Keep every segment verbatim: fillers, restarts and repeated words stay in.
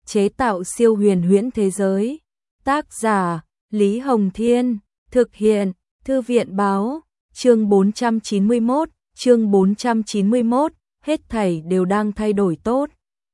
chế tạo siêu huyền huyễn thế giới. Tác giả Lý Hồng Thiên, thực hiện Thư viện Báo. Chương bốn trăm chín mươi mốt, chương bốn trăm chín mươi mốt, hết thảy đều đang thay đổi tốt.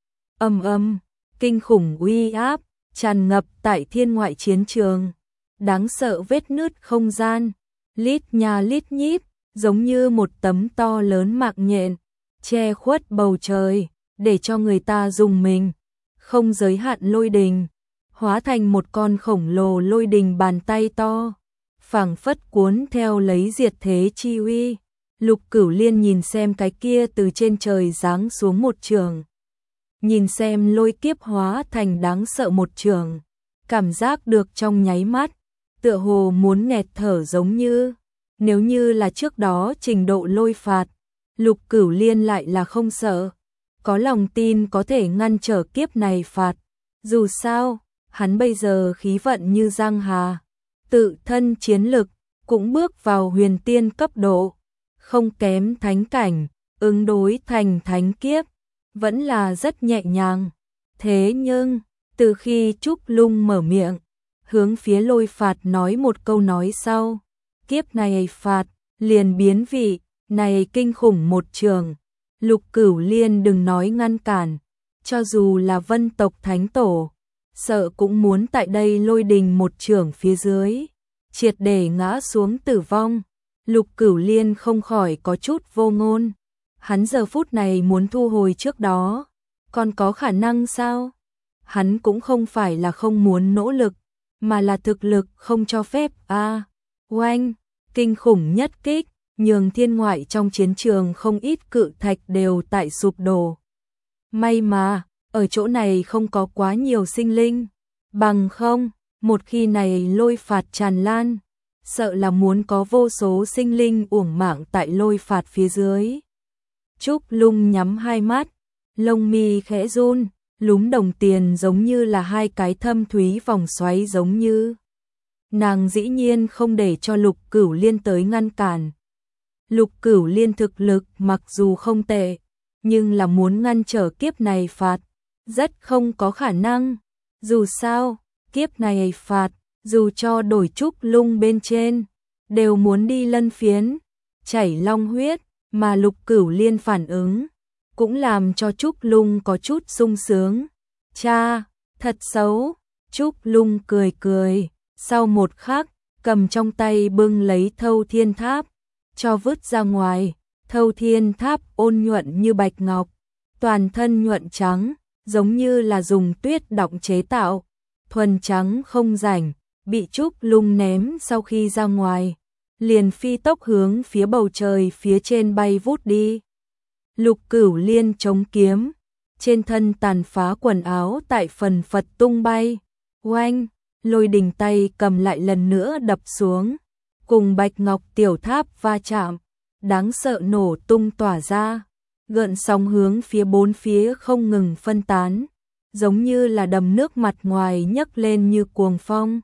Âm âm, kinh khủng uy áp tràn ngập tại thiên ngoại chiến trường. Đáng sợ vết nứt không gian, lít nha lít nhít, giống như một tấm to lớn mạng nhện, che khuất bầu trời, để cho người ta rùng mình. Không giới hạn lôi đình, hóa thành một con khổng lồ lôi đình bàn tay to, phảng phất cuốn theo lấy diệt thế chi uy. Lục Cửu Liên nhìn xem cái kia từ trên trời giáng xuống một trường. Nhìn xem lôi kiếp hóa thành đáng sợ một trường, cảm giác được trong nháy mắt, tựa hồ muốn nghẹt thở giống như, nếu như là trước đó trình độ lôi phạt, Lục Cửu Liên lại là không sợ, có lòng tin có thể ngăn trở kiếp này phạt. Dù sao, hắn bây giờ khí vận như giang hà, tự thân chiến lực cũng bước vào huyền tiên cấp độ, không kém thánh cảnh, ứng đối thành thánh kiếp vẫn là rất nhẹ nhàng. Thế nhưng, từ khi Trúc Lung mở miệng, hướng phía lôi phạt nói một câu nói sau, kiếp này phạt liền biến vị, này kinh khủng một trường. Lục Cửu Liên đừng nói ngăn cản, cho dù là Vân tộc thánh tổ, sợ cũng muốn tại đây lôi đình một trường phía dưới, triệt để ngã xuống tử vong. Lục Cửu Liên không khỏi có chút vô ngôn. Hắn giờ phút này muốn thu hồi trước đó, còn có khả năng sao? Hắn cũng không phải là không muốn nỗ lực, mà là thực lực không cho phép. A, à, oanh, kinh khủng nhất kích, nhường thiên ngoại trong chiến trường không ít cự thạch đều tại sụp đổ. May mà, ở chỗ này không có quá nhiều sinh linh, bằng không, một khi này lôi phạt tràn lan, sợ là muốn có vô số sinh linh uổng mạng tại lôi phạt phía dưới. Trúc Lung nhắm hai mắt, lông mi khẽ run, lúm đồng tiền giống như là hai cái thâm thúy vòng xoáy giống như. Nàng dĩ nhiên không để cho Lục Cửu Liên tới ngăn cản. Lục Cửu Liên thực lực mặc dù không tệ, nhưng là muốn ngăn trở kiếp này phạt, rất không có khả năng. Dù sao, kiếp này phạt, dù cho đổi Trúc Lung bên trên, đều muốn đi lân phiến, chảy long huyết, mà Lục Cửu Liên phản ứng, cũng làm cho Trúc Lung có chút sung sướng. Cha, thật xấu. Trúc Lung cười cười, sau một khắc, cầm trong tay bưng lấy Thâu Thiên Tháp, cho vứt ra ngoài. Thâu Thiên Tháp ôn nhuận như bạch ngọc, toàn thân nhuận trắng, giống như là dùng tuyết đọng chế tạo, thuần trắng không rảnh, bị Trúc Lung ném sau khi ra ngoài, liền phi tốc hướng phía bầu trời phía trên bay vút đi. Lục Cửu Liên chống kiếm, trên thân tàn phá quần áo tại phần phật tung bay. Oanh, lôi đình tay cầm lại lần nữa đập xuống, cùng bạch ngọc tiểu tháp va chạm, đáng sợ nổ tung tỏa ra, gợn sóng hướng phía bốn phía không ngừng phân tán, giống như là đầm nước mặt ngoài nhấc lên như cuồng phong.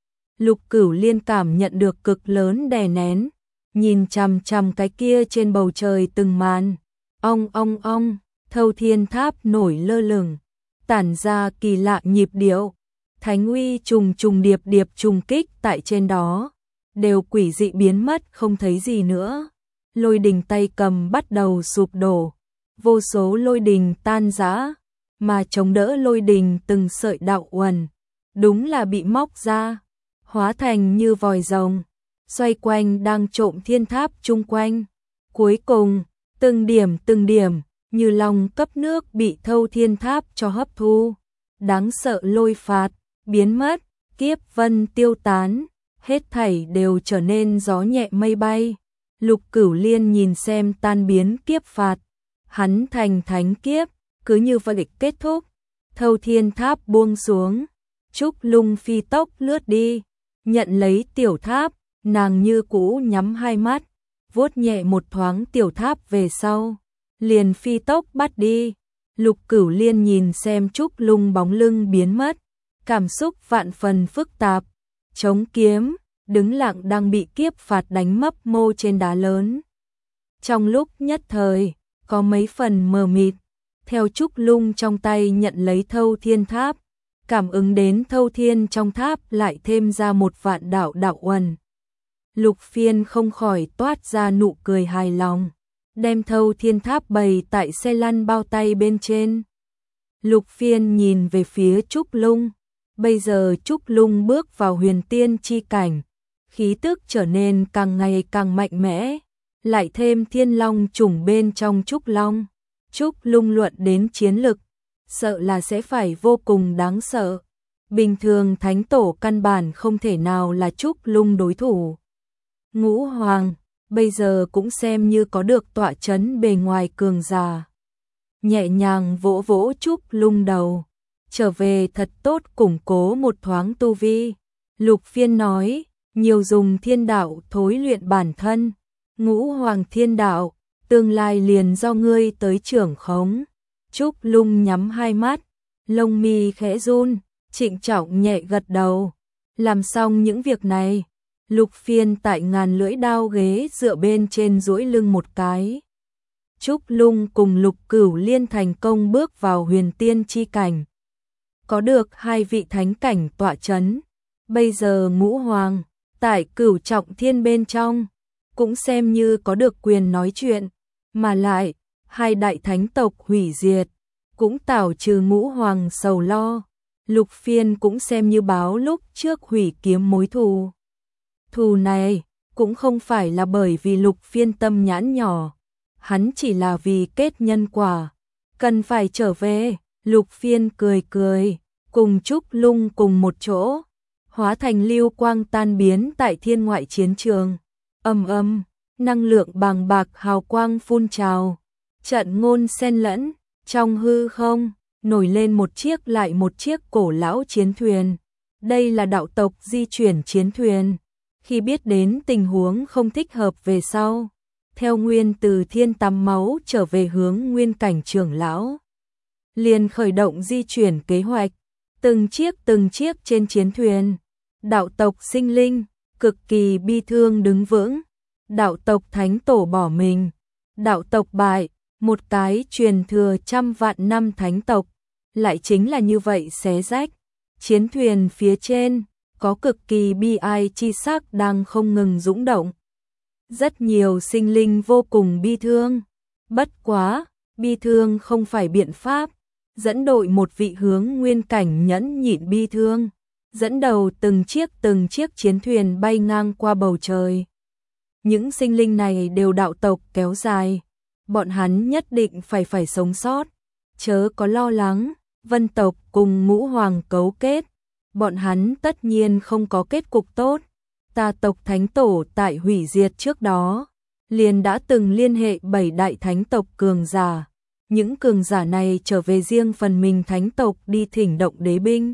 Lục Cửu Liên cảm nhận được cực lớn đè nén, nhìn chằm chằm cái kia trên bầu trời từng màn. Ong ong ong, Thâu Thiên Tháp nổi lơ lửng, tản ra kỳ lạ nhịp điệu, thánh uy trùng trùng điệp điệp trùng kích tại trên đó, đều quỷ dị biến mất không thấy gì nữa. Lôi đình tay cầm bắt đầu sụp đổ, vô số lôi đình tan rã, mà chống đỡ lôi đình từng sợi đạo uẩn, đúng là bị móc ra, hóa thành như vòi rồng, xoay quanh đang trộm thiên tháp chung quanh. Cuối cùng, từng điểm từng điểm, như lòng cấp nước bị Thâu Thiên Tháp cho hấp thu. Đáng sợ lôi phạt, biến mất, kiếp vân tiêu tán, hết thảy đều trở nên gió nhẹ mây bay. Lục Cửu Liên nhìn xem tan biến kiếp phạt, hắn thành thánh kiếp, cứ như vậy kết thúc. Thâu Thiên Tháp buông xuống, Trúc Lung phi tốc lướt đi, nhận lấy tiểu tháp, nàng như cũ nhắm hai mắt, vuốt nhẹ một thoáng tiểu tháp về sau, liền phi tốc bắt đi. Lục Cửu Liên nhìn xem Trúc Lung bóng lưng biến mất, cảm xúc vạn phần phức tạp, chống kiếm, đứng lặng đang bị kiếp phạt đánh mấp mô trên đá lớn. Trong lúc nhất thời, có mấy phần mờ mịt, theo Trúc Lung trong tay nhận lấy Thâu Thiên Tháp, cảm ứng đến Thâu Thiên trong tháp lại thêm ra một vạn đạo đạo uẩn. Lục Phiên không khỏi toát ra nụ cười hài lòng, đem Thâu Thiên Tháp bày tại xe lăn bao tay bên trên. Lục Phiên nhìn về phía Trúc Lung, bây giờ Trúc Lung bước vào huyền tiên chi cảnh, khí tức trở nên càng ngày càng mạnh mẽ, lại thêm thiên long trùng bên trong Trúc Long. Trúc Lung luận đến chiến lực, sợ là sẽ phải vô cùng đáng sợ. Bình thường thánh tổ căn bản không thể nào là Trúc Lung đối thủ. Ngũ Hoàng, bây giờ cũng xem như có được tọa chấn bề ngoài cường giả. Nhẹ nhàng vỗ vỗ Trúc Lung đầu, trở về thật tốt củng cố một thoáng tu vi. Lục Phiên nói, nhiều dùng thiên đạo thối luyện bản thân. Ngũ Hoàng thiên đạo, tương lai liền do ngươi tới trưởng khống. Trúc Lung nhắm hai mắt, lông mi khẽ run, trịnh trọng nhẹ gật đầu. Làm xong những việc này, Lục Phiên tại ngàn lưỡi đao ghế dựa bên trên duỗi lưng một cái. Trúc Lung cùng Lục Cửu Liên thành công bước vào huyền tiên chi cảnh. Có được hai vị thánh cảnh tọa chấn. Bây giờ Ngũ Hoàng, tại Cửu Trọng Thiên bên trong, cũng xem như có được quyền nói chuyện. Mà lại, hai đại thánh tộc hủy diệt, cũng tảo trừ Ngũ Hoàng sầu lo. Lục Phiên cũng xem như báo lúc trước hủy kiếm mối thù. Thù này, cũng không phải là bởi vì Lục Phiên tâm nhãn nhỏ, hắn chỉ là vì kết nhân quả, cần phải trở về. Lục Phiên cười cười, cùng Trúc Lung cùng một chỗ, hóa thành lưu quang tan biến tại thiên ngoại chiến trường. Ầm ầm, năng lượng bàng bạc hào quang phun trào, trận ngôn xen lẫn, trong hư không nổi lên một chiếc lại một chiếc cổ lão chiến thuyền. Đây là đạo tộc di chuyển chiến thuyền. Khi biết đến tình huống không thích hợp về sau, theo nguyên từ thiên tắm máu trở về hướng nguyên cảnh trưởng lão, liền khởi động di chuyển kế hoạch, từng chiếc từng chiếc trên chiến thuyền. Đạo tộc sinh linh, cực kỳ bi thương đứng vững. Đạo tộc thánh tổ bỏ mình. Đạo tộc bại, một cái truyền thừa trăm vạn năm thánh tộc, lại chính là như vậy xé rách. Chiến thuyền phía trên, có cực kỳ bi ai chi sắc đang không ngừng dũng động. Rất nhiều sinh linh vô cùng bi thương. Bất quá, bi thương không phải biện pháp. Dẫn đội một vị hướng nguyên cảnh nhẫn nhịn bi thương, dẫn đầu từng chiếc từng chiếc chiến thuyền bay ngang qua bầu trời. Những sinh linh này đều đạo tộc kéo dài, bọn hắn nhất định phải phải sống sót. Chớ có lo lắng, Vân tộc cùng Ngũ Hoàng cấu kết, bọn hắn tất nhiên không có kết cục tốt. Ta tộc thánh tổ tại hủy diệt trước đó, liền đã từng liên hệ bảy đại thánh tộc cường giả. Những cường giả này trở về riêng phần mình thánh tộc đi thỉnh động đế binh,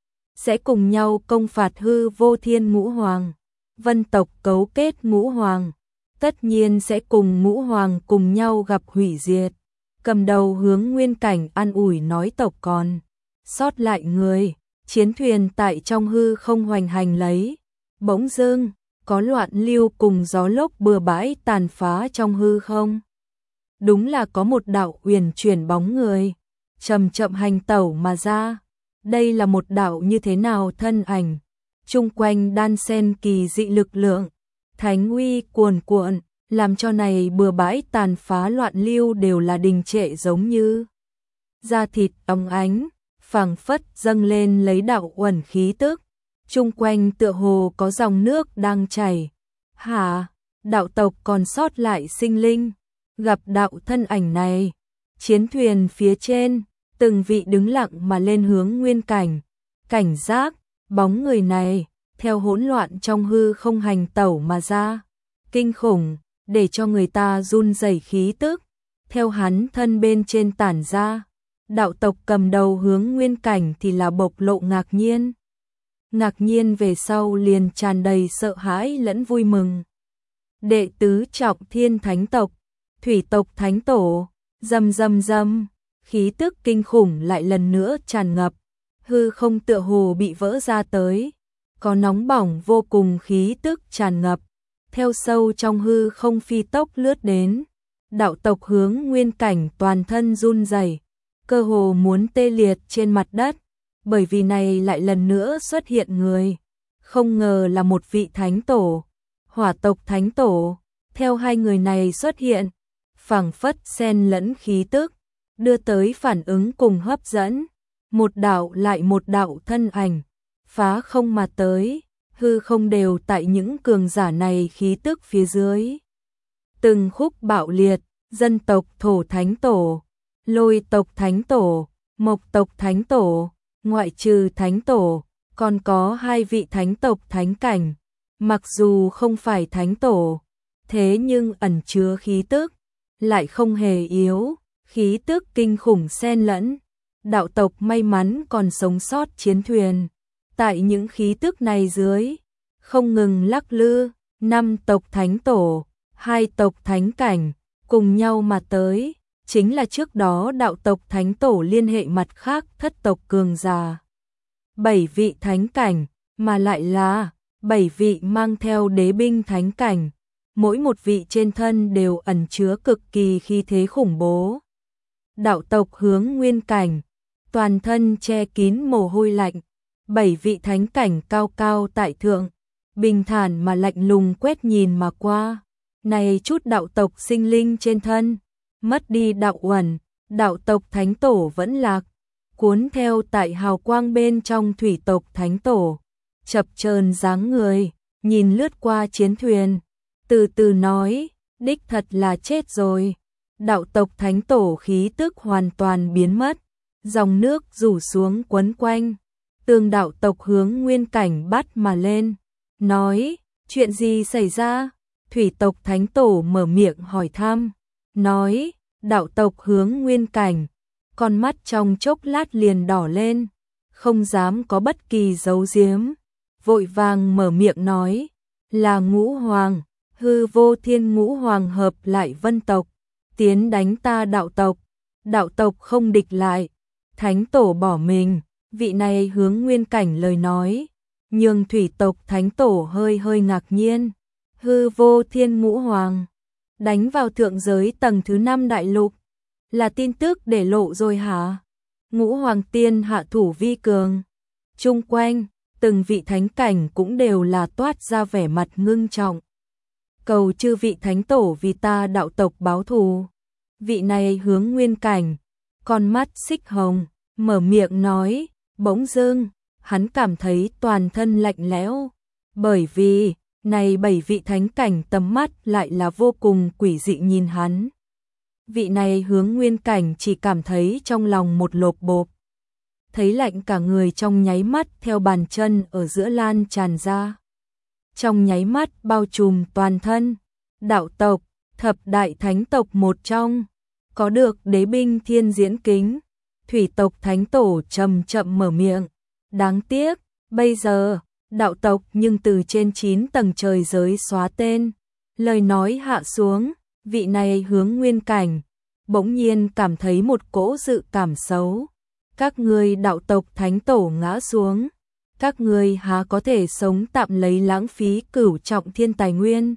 sẽ cùng nhau công phạt hư vô thiên Ngũ Hoàng. Vân tộc cấu kết Ngũ Hoàng, tất nhiên sẽ cùng Ngũ Hoàng cùng nhau gặp hủy diệt. Cầm đầu hướng nguyên cảnh an ủi nói tộc còn sót lại người. Chiến thuyền tại trong hư không hoành hành lấy. Bỗng dưng, có loạn lưu cùng gió lốc bừa bãi tàn phá trong hư không. Đúng là có một đạo uyển chuyển bóng người, chậm chậm hành tẩu mà ra. Đây là một đạo như thế nào thân ảnh? Chung quanh đan xen kỳ dị lực lượng, thánh uy cuồn cuộn, làm cho này bừa bãi tàn phá loạn lưu đều là đình trệ giống như da thịt óng ánh, phảng phất dâng lên lấy đạo uẩn khí tức. Chung quanh tựa hồ có dòng nước đang chảy. Hả? Đạo tộc còn sót lại sinh linh, gặp đạo thân ảnh này, chiến thuyền phía trên, từng vị đứng lặng mà lên hướng nguyên cảnh, cảnh giác, bóng người này, theo hỗn loạn trong hư không hành tẩu mà ra, kinh khủng, để cho người ta run rẩy khí tức, theo hắn thân bên trên tản ra. Đạo tộc cầm đầu hướng nguyên cảnh thì là bộc lộ ngạc nhiên. Ngạc nhiên về sau liền tràn đầy sợ hãi lẫn vui mừng. Đệ tứ trọng thiên thánh tộc, thủy tộc thánh tổ, rầm rầm rầm, khí tức kinh khủng lại lần nữa tràn ngập, hư không tựa hồ bị vỡ ra tới, có nóng bỏng vô cùng khí tức tràn ngập, theo sâu trong hư không phi tốc lướt đến. Đạo tộc hướng nguyên cảnh toàn thân run rẩy, cơ hồ muốn tê liệt trên mặt đất, bởi vì này lại lần nữa xuất hiện người, không ngờ là một vị thánh tổ, hỏa tộc thánh tổ, theo hai người này xuất hiện, phảng phất xen lẫn khí tức, đưa tới phản ứng cùng hấp dẫn, một đạo lại một đạo thân ảnh, phá không mà tới, hư không đều tại những cường giả này khí tức phía dưới. Từng khúc bạo liệt, dân tộc thổ thánh tổ, lôi tộc thánh tổ, mộc tộc thánh tổ, ngoại trừ thánh tổ, còn có hai vị thánh tộc thánh cảnh, mặc dù không phải thánh tổ, thế nhưng ẩn chứa khí tức, lại không hề yếu, khí tức kinh khủng xen lẫn. Đạo tộc may mắn còn sống sót chiến thuyền, tại những khí tức này dưới, không ngừng lắc lư, năm tộc thánh tổ, hai tộc thánh cảnh, cùng nhau mà tới, chính là trước đó đạo tộc thánh tổ liên hệ mặt khác thất tộc cường giả. Bảy vị thánh cảnh, mà lại là bảy vị mang theo đế binh thánh cảnh, mỗi một vị trên thân đều ẩn chứa cực kỳ khí thế khủng bố. Đạo tộc hướng nguyên cảnh, toàn thân che kín mồ hôi lạnh, bảy vị thánh cảnh cao cao tại thượng, bình thản mà lạnh lùng quét nhìn mà qua. Này chút đạo tộc sinh linh trên thân, mất đi đạo uẩn, đạo tộc thánh tổ vẫn lạc, cuốn theo tại hào quang bên trong thủy tộc thánh tổ, chập chờn dáng người, nhìn lướt qua chiến thuyền, từ từ nói, đích thật là chết rồi. Đạo tộc thánh tổ khí tức hoàn toàn biến mất, dòng nước rủ xuống quấn quanh, tương đạo tộc hướng nguyên cảnh bắt mà lên, nói, chuyện gì xảy ra? Thủy tộc thánh tổ mở miệng hỏi thăm, nói, đạo tộc hướng nguyên cảnh, con mắt trong chốc lát liền đỏ lên, không dám có bất kỳ giấu giếm, vội vàng mở miệng nói, là ngũ hoàng, hư vô thiên ngũ hoàng hợp lại vân tộc, tiến đánh ta đạo tộc, đạo tộc không địch lại, thánh tổ bỏ mình, vị này hướng nguyên cảnh lời nói, nhưng thủy tộc thánh tổ hơi hơi ngạc nhiên, hư vô thiên ngũ hoàng, đánh vào thượng giới tầng thứ năm đại lục, là tin tức để lộ rồi hả? Ngũ hoàng tiên hạ thủ vi cường, chung quanh, từng vị thánh cảnh cũng đều là toát ra vẻ mặt ngưng trọng. Cầu chư vị thánh tổ vì ta đạo tộc báo thù. Vị này hướng nguyên cảnh, con mắt xích hồng, mở miệng nói, bỗng dưng, hắn cảm thấy toàn thân lạnh lẽo, bởi vì, này bảy vị thánh cảnh tầm mắt lại là vô cùng quỷ dị nhìn hắn. Vị này hướng nguyên cảnh chỉ cảm thấy trong lòng một lộp bộp, thấy lạnh cả người trong nháy mắt theo bàn chân ở giữa lan tràn ra. Trong nháy mắt bao trùm toàn thân, đạo tộc, thập đại thánh tộc một trong, có được đế binh thiên diễn kính, thủy tộc thánh tổ chậm chậm mở miệng, đáng tiếc, bây giờ, đạo tộc nhưng từ trên chín tầng trời giới xóa tên, lời nói hạ xuống, vị này hướng nguyên cảnh, bỗng nhiên cảm thấy một cỗ dự cảm xấu, các ngươi đạo tộc thánh tổ ngã xuống, các ngươi há có thể sống tạm lấy lãng phí cửu trọng thiên tài nguyên,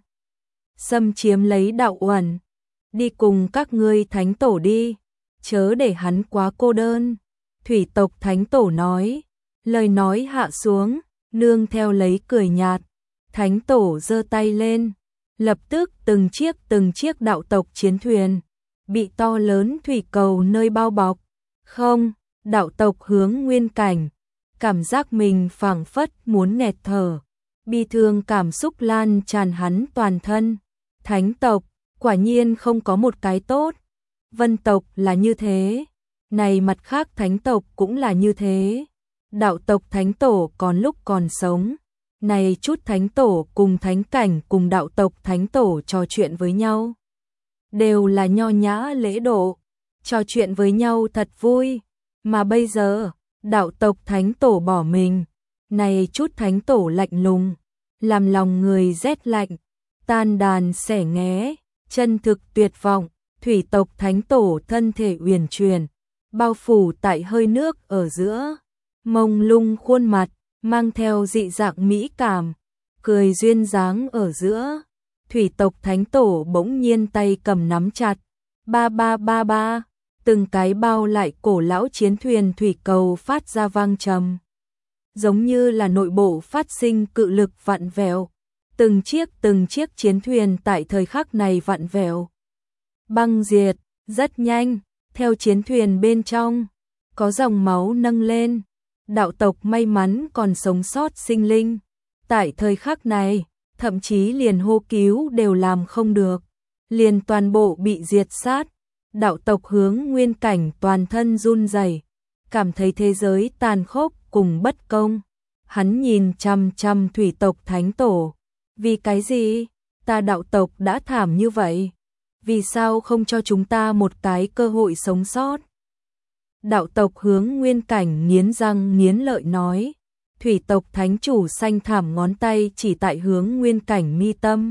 xâm chiếm lấy đạo uẩn, đi cùng các ngươi thánh tổ đi, chớ để hắn quá cô đơn. Thủy tộc thánh tổ nói, lời nói hạ xuống, nương theo lấy cười nhạt, thánh tổ giơ tay lên, lập tức từng chiếc từng chiếc đạo tộc chiến thuyền, bị to lớn thủy cầu nơi bao bọc, không, đạo tộc hướng nguyên cảnh, cảm giác mình phảng phất muốn nghẹt thở, bi thương cảm xúc lan tràn hắn toàn thân, thánh tộc, quả nhiên không có một cái tốt, vân tộc là như thế, này mặt khác thánh tộc cũng là như thế, đạo tộc thánh tổ còn lúc còn sống, này chút thánh tổ cùng thánh cảnh cùng đạo tộc thánh tổ trò chuyện với nhau, đều là nho nhã lễ độ, trò chuyện với nhau thật vui, mà bây giờ, đạo tộc thánh tổ bỏ mình, này chút thánh tổ lạnh lùng, làm lòng người rét lạnh, tan đàn xẻ nghé, chân thực tuyệt vọng, thủy tộc thánh tổ thân thể uyển chuyển, bao phủ tại hơi nước ở giữa, mông lung khuôn mặt, mang theo dị dạng mỹ cảm, cười duyên dáng ở giữa, thủy tộc thánh tổ bỗng nhiên tay cầm nắm chặt, ba ba ba ba, từng cái bao lại cổ lão chiến thuyền thủy cầu phát ra vang trầm, giống như là nội bộ phát sinh cự lực vặn vẹo, từng chiếc từng chiếc chiến thuyền tại thời khắc này vặn vẹo, băng diệt, rất nhanh, theo chiến thuyền bên trong, có dòng máu nâng lên, đạo tộc may mắn còn sống sót sinh linh, tại thời khắc này, thậm chí liền hô cứu đều làm không được, liền toàn bộ bị diệt sát, đạo tộc Hướng Nguyên Cảnh toàn thân run rẩy, cảm thấy thế giới tàn khốc cùng bất công. Hắn nhìn chằm chằm thủy tộc thánh tổ, vì cái gì? Ta đạo tộc đã thảm như vậy, vì sao không cho chúng ta một cái cơ hội sống sót? Đạo tộc Hướng Nguyên Cảnh nghiến răng nghiến lợi nói, thủy tộc thánh chủ xanh thảm ngón tay chỉ tại Hướng Nguyên Cảnh mi tâm.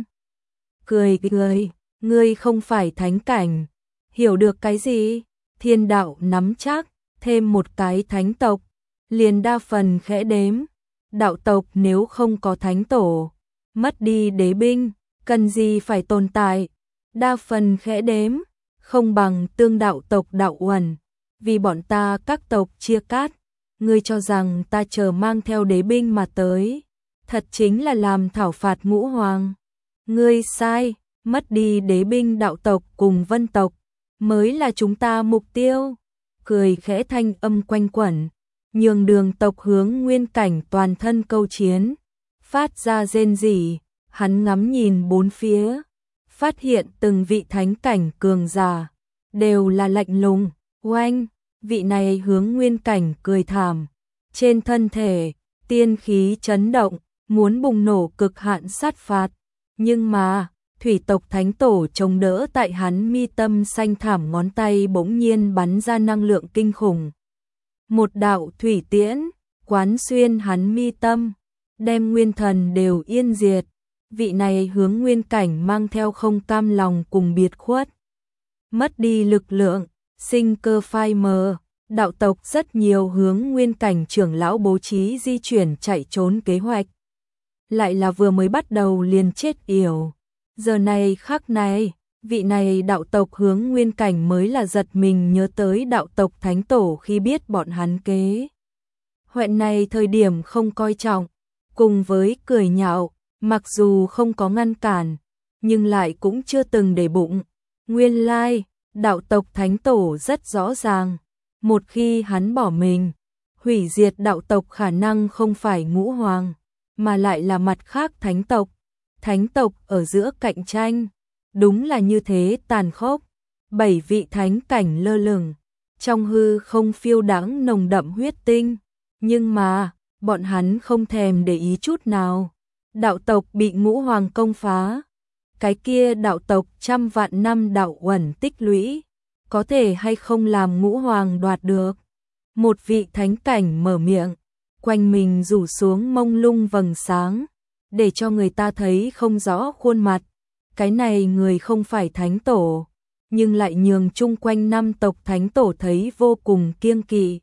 Cười cười, ngươi không phải thánh cảnh, hiểu được cái gì? Thiên đạo nắm chắc, thêm một cái thánh tộc, liền đa phần khẽ đếm. Đạo tộc nếu không có thánh tổ, mất đi đế binh, cần gì phải tồn tại? Đa phần khẽ đếm, không bằng tương đạo tộc đạo uẩn, vì bọn ta các tộc chia cát. Ngươi cho rằng ta chờ mang theo đế binh mà tới, thật chính là làm thảo phạt ngũ hoàng. Ngươi sai, mất đi đế binh đạo tộc cùng vân tộc, mới là chúng ta mục tiêu. Cười khẽ thanh âm quanh quẩn, nhường đường tộc Hướng Nguyên Cảnh toàn thân câu chiến, phát ra rên rỉ, hắn ngắm nhìn bốn phía, phát hiện từng vị thánh cảnh cường giả, đều là lạnh lùng, oanh, vị này Hướng Nguyên Cảnh cười thảm, trên thân thể, tiên khí chấn động, muốn bùng nổ cực hạn sát phạt, nhưng mà, thủy tộc thánh tổ chống đỡ tại hắn mi tâm xanh thảm ngón tay bỗng nhiên bắn ra năng lượng kinh khủng. Một đạo thủy tiễn, quán xuyên hắn mi tâm, đem nguyên thần đều yên diệt. Vị này Hướng Nguyên Cảnh mang theo không cam lòng cùng biệt khuất. Mất đi lực lượng, sinh cơ phai mờ, đạo tộc rất nhiều Hướng Nguyên Cảnh trưởng lão bố trí di chuyển chạy trốn kế hoạch. Lại là vừa mới bắt đầu liền chết yểu. Giờ này khắc này, vị này đạo tộc Hướng Nguyên Cảnh mới là giật mình nhớ tới đạo tộc thánh tổ khi biết bọn hắn kế. Hoẹn này thời điểm không coi trọng, cùng với cười nhạo, mặc dù không có ngăn cản, nhưng lại cũng chưa từng để bụng. Nguyên lai, đạo tộc thánh tổ rất rõ ràng, một khi hắn bỏ mình, hủy diệt đạo tộc khả năng không phải ngũ hoàng, mà lại là mặt khác thánh tộc. Thánh tộc ở giữa cạnh tranh, đúng là như thế tàn khốc. Bảy vị thánh cảnh lơ lửng, trong hư không phiêu đãng nồng đậm huyết tinh, nhưng mà, bọn hắn không thèm để ý chút nào. Đạo tộc bị ngũ hoàng công phá, cái kia đạo tộc trăm vạn năm đạo uẩn tích lũy, có thể hay không làm ngũ hoàng đoạt được. Một vị thánh cảnh mở miệng, quanh mình rủ xuống mông lung vầng sáng, để cho người ta thấy không rõ khuôn mặt. Cái này người không phải thánh tổ, nhưng lại nhường chung quanh năm tộc thánh tổ thấy vô cùng kiêng kỵ.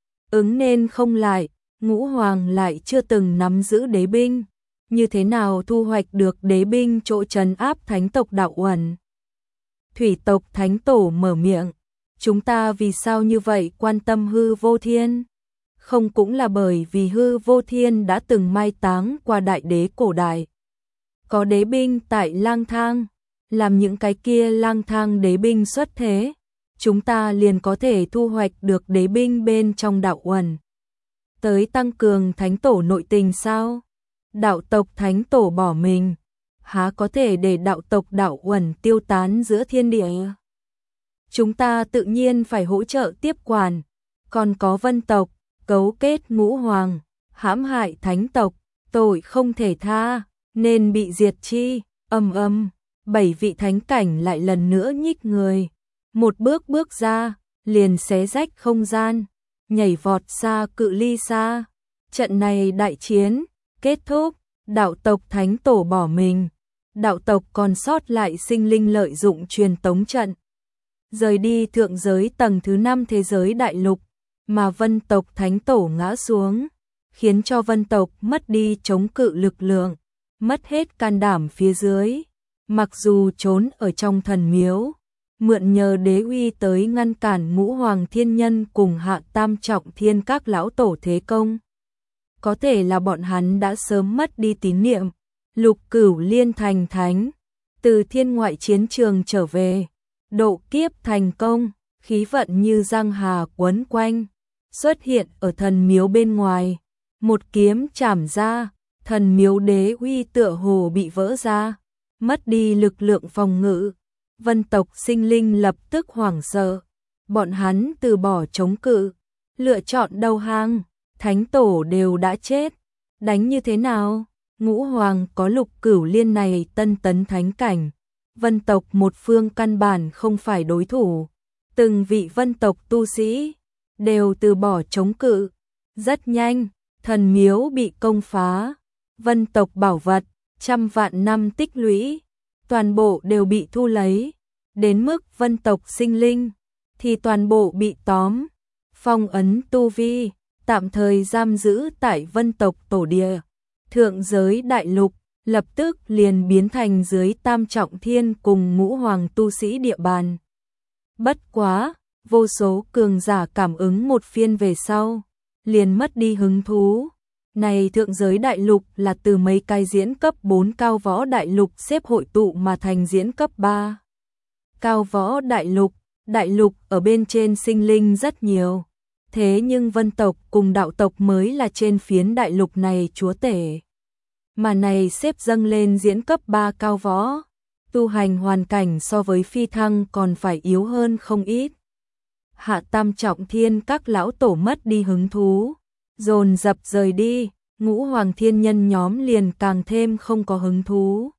Ứng nên không lại, ngũ hoàng lại chưa từng nắm giữ đế binh, như thế nào thu hoạch được đế binh chỗ trấn áp thánh tộc đạo uẩn. Thủy tộc thánh tổ mở miệng, chúng ta vì sao như vậy quan tâm hư vô thiên? Không cũng là bởi vì hư vô thiên đã từng mai táng qua đại đế cổ đại. Có đế binh tại lang thang, làm những cái kia lang thang đế binh xuất thế, chúng ta liền có thể thu hoạch được đế binh bên trong đạo uẩn. Tới tăng cường thánh tổ nội tình sao? Đạo tộc thánh tổ bỏ mình, há có thể để đạo tộc đạo uẩn tiêu tán giữa thiên địa? Chúng ta tự nhiên phải hỗ trợ tiếp quản, còn có vân tộc, cấu kết ngũ hoàng, hãm hại thánh tộc, tội không thể tha, nên bị diệt chi. Âm âm, bảy vị thánh cảnh lại lần nữa nhích người, một bước bước ra, liền xé rách không gian, nhảy vọt xa cự ly xa. Trận này đại chiến kết thúc, đạo tộc thánh tổ bỏ mình, đạo tộc còn sót lại sinh linh lợi dụng truyền tống trận, rời đi thượng giới tầng thứ năm thế giới đại lục, mà vân tộc thánh tổ ngã xuống, khiến cho vân tộc mất đi chống cự lực lượng, mất hết can đảm phía dưới. Mặc dù trốn ở trong thần miếu, mượn nhờ đế uy tới ngăn cản Ngũ Hoàng Thiên Nhân cùng Hạ Tam Trọng Thiên các lão tổ thế công. Có thể là bọn hắn đã sớm mất đi tín niệm. Lục Cửu Liên thành thánh, từ thiên ngoại chiến trường trở về, độ kiếp thành công, khí vận như giang hà quấn quanh, xuất hiện ở thần miếu bên ngoài, một kiếm chảm ra, thần miếu đế uy tựa hồ bị vỡ ra, mất đi lực lượng phòng ngự. Vân tộc sinh linh lập tức hoảng sợ, bọn hắn từ bỏ chống cự, lựa chọn đầu hàng, thánh tổ đều đã chết, đánh như thế nào? Ngũ Hoàng có Lục Cửu Liên này tân tấn thánh cảnh, Vân tộc một phương căn bản không phải đối thủ, từng vị Vân tộc tu sĩ đều từ bỏ chống cự. Rất nhanh, thần miếu bị công phá, Vân tộc bảo vật, trăm vạn năm tích lũy, toàn bộ đều bị thu lấy, đến mức Vân tộc sinh linh thì toàn bộ bị tóm, phong ấn tu vi, tạm thời giam giữ tại Vân tộc tổ địa. Thượng giới đại lục lập tức liền biến thành dưới Tam Trọng Thiên cùng Ngũ Hoàng tu sĩ địa bàn. Bất quá, vô số cường giả cảm ứng một phiên về sau, liền mất đi hứng thú. Này thượng giới đại lục là từ mấy cái diễn cấp bốn cao võ đại lục xếp hội tụ mà thành diễn cấp ba. Cao võ đại lục, đại lục ở bên trên sinh linh rất nhiều. Thế nhưng Vân tộc cùng đạo tộc mới là trên phiến đại lục này chúa tể. Mà này xếp dâng lên diễn cấp ba cao võ, tu hành hoàn cảnh so với phi thăng còn phải yếu hơn không ít. Hạ Tam Trọng Thiên các lão tổ mất đi hứng thú, dồn dập rời đi, Ngũ Hoàng Thiên Nhân nhóm liền càng thêm không có hứng thú.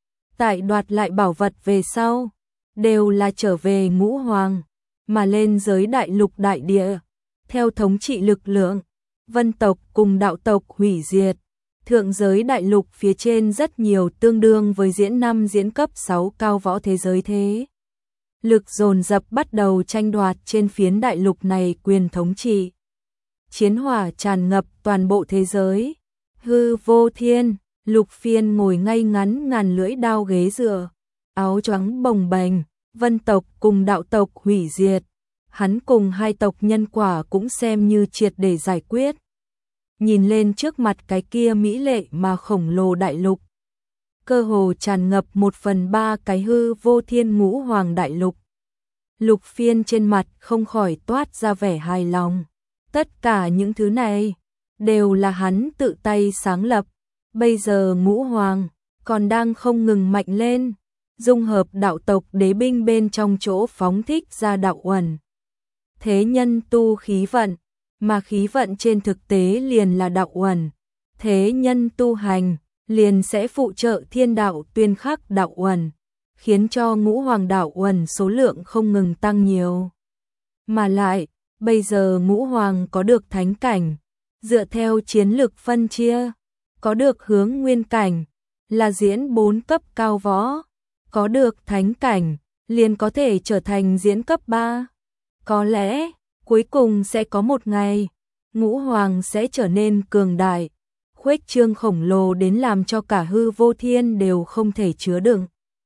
Tại đoạt lại bảo vật về sau, đều là trở về Ngũ Hoàng, mà lên giới đại lục đại địa. Theo thống trị lực lượng, Vân tộc cùng đạo tộc hủy diệt, thượng giới đại lục phía trên rất nhiều tương đương với diễn năm diễn cấp sáu cao võ thế giới thế. Lực dồn dập bắt đầu tranh đoạt trên phiến đại lục này quyền thống trị. Chiến hỏa tràn ngập toàn bộ thế giới. Hư Vô Thiên, Lục Phiên ngồi ngay ngắn ngàn lưỡi đao ghế dựa, áo choàng bồng bềnh, Vân tộc cùng đạo tộc hủy diệt. Hắn cùng hai tộc nhân quả cũng xem như triệt để giải quyết. Nhìn lên trước mặt cái kia mỹ lệ mà khổng lồ đại lục, cơ hồ tràn ngập một phần ba cái Hư Vô Thiên Ngũ Hoàng đại lục. Lục Phiên trên mặt không khỏi toát ra vẻ hài lòng. Tất cả những thứ này đều là hắn tự tay sáng lập. Bây giờ Ngũ Hoàng còn đang không ngừng mạnh lên, dung hợp đạo tộc đế binh bên trong chỗ phóng thích ra đạo uẩn. Thế nhân tu khí vận, mà khí vận trên thực tế liền là đạo uẩn. Thế nhân tu hành, liền sẽ phụ trợ thiên đạo tuyên khắc đạo uẩn, khiến cho Ngũ Hoàng đạo uẩn số lượng không ngừng tăng nhiều. Mà lại, bây giờ Ngũ Hoàng có được thánh cảnh, dựa theo chiến lực phân chia, có được hướng nguyên cảnh, là diễn bốn cấp cao võ, có được thánh cảnh, liền có thể trở thành diễn cấp ba. Có lẽ, cuối cùng sẽ có một ngày, Ngũ Hoàng sẽ trở nên cường đại, khuếch trương khổng lồ đến làm cho cả Hư Vô Thiên đều không thể chứa đựng.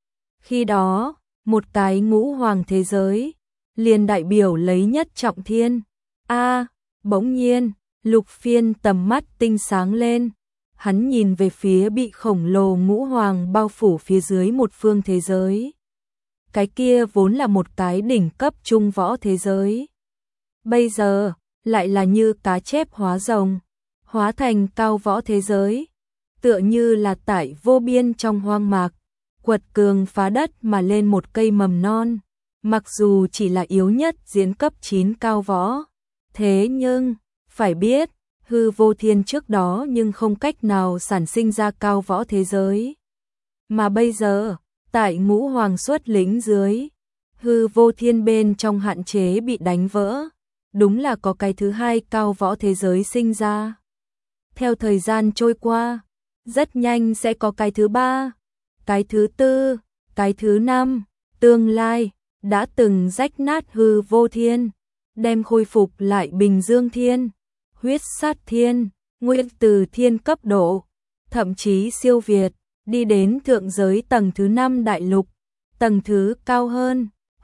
Khi đó, một cái Ngũ Hoàng thế giới, liền đại biểu lấy nhất trọng thiên. A, à, bỗng nhiên, Lục Phiên tầm mắt tinh sáng lên, hắn nhìn về phía bị khổng lồ Ngũ Hoàng bao phủ phía dưới một phương thế giới. Cái kia vốn là một cái đỉnh cấp trung võ thế giới. Bây giờ, lại là như cá chép hóa rồng, hóa thành cao võ thế giới. Tựa như là tại vô biên trong hoang mạc, quật cường phá đất mà lên một cây mầm non. Mặc dù chỉ là yếu nhất diễn cấp chín cao võ, thế nhưng, phải biết, Hư Vô Thiên trước đó nhưng không cách nào sản sinh ra cao võ thế giới. Mà bây giờ, tại Ngũ Hoàng xuất lĩnh dưới, Hư Vô Thiên bên trong hạn chế bị đánh vỡ, đúng là có cái thứ hai cao võ thế giới sinh ra. Theo thời gian trôi qua, rất nhanh sẽ có cái thứ ba, cái thứ tư, cái thứ năm, tương lai, đã từng rách nát Hư Vô Thiên, đem khôi phục lại Bình Dương Thiên, Huyết Sát Thiên, Nguyên Từ Thiên cấp độ, thậm chí siêu việt, đi đến thượng giới tầng thứ năm đại lục, tầng thứ cao hơn,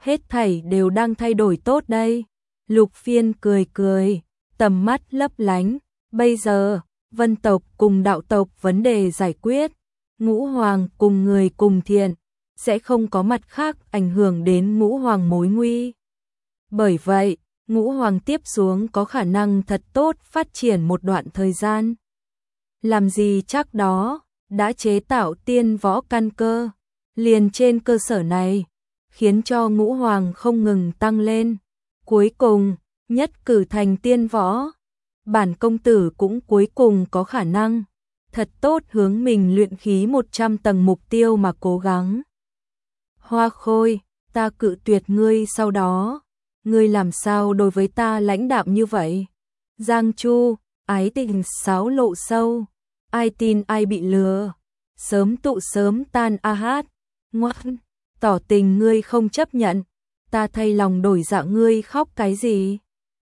Hết thảy đều đang thay đổi tốt đây. Lục Phiên cười cười, tầm mắt lấp lánh. Bây giờ, vân tộc cùng đạo tộc vấn đề giải quyết. Ngũ Hoàng cùng người cùng thiện, sẽ không có mặt khác ảnh hưởng đến Ngũ Hoàng mối nguy. Bởi vậy, Ngũ Hoàng tiếp xuống có khả năng thật tốt phát triển một đoạn thời gian. Làm gì chắc đó, đã chế tạo tiên võ căn cơ. Liền trên cơ sở này, khiến cho Ngũ Hoàng không ngừng tăng lên. Cuối cùng, nhất cử thành tiên võ. Bản công tử cũng cuối cùng có khả năng thật tốt hướng mình luyện khí một trăm tầng mục tiêu mà cố gắng. Hoa Khôi, ta cự tuyệt ngươi sau đó. Ngươi làm sao đối với ta lãnh đạm như vậy? Giang Chu, ái tình sáo lộ sâu. Ai tin ai bị lừa. Sớm tụ sớm tan a hát. Ngoan, tỏ tình ngươi không chấp nhận. Ta thay lòng đổi dạ ngươi khóc cái gì?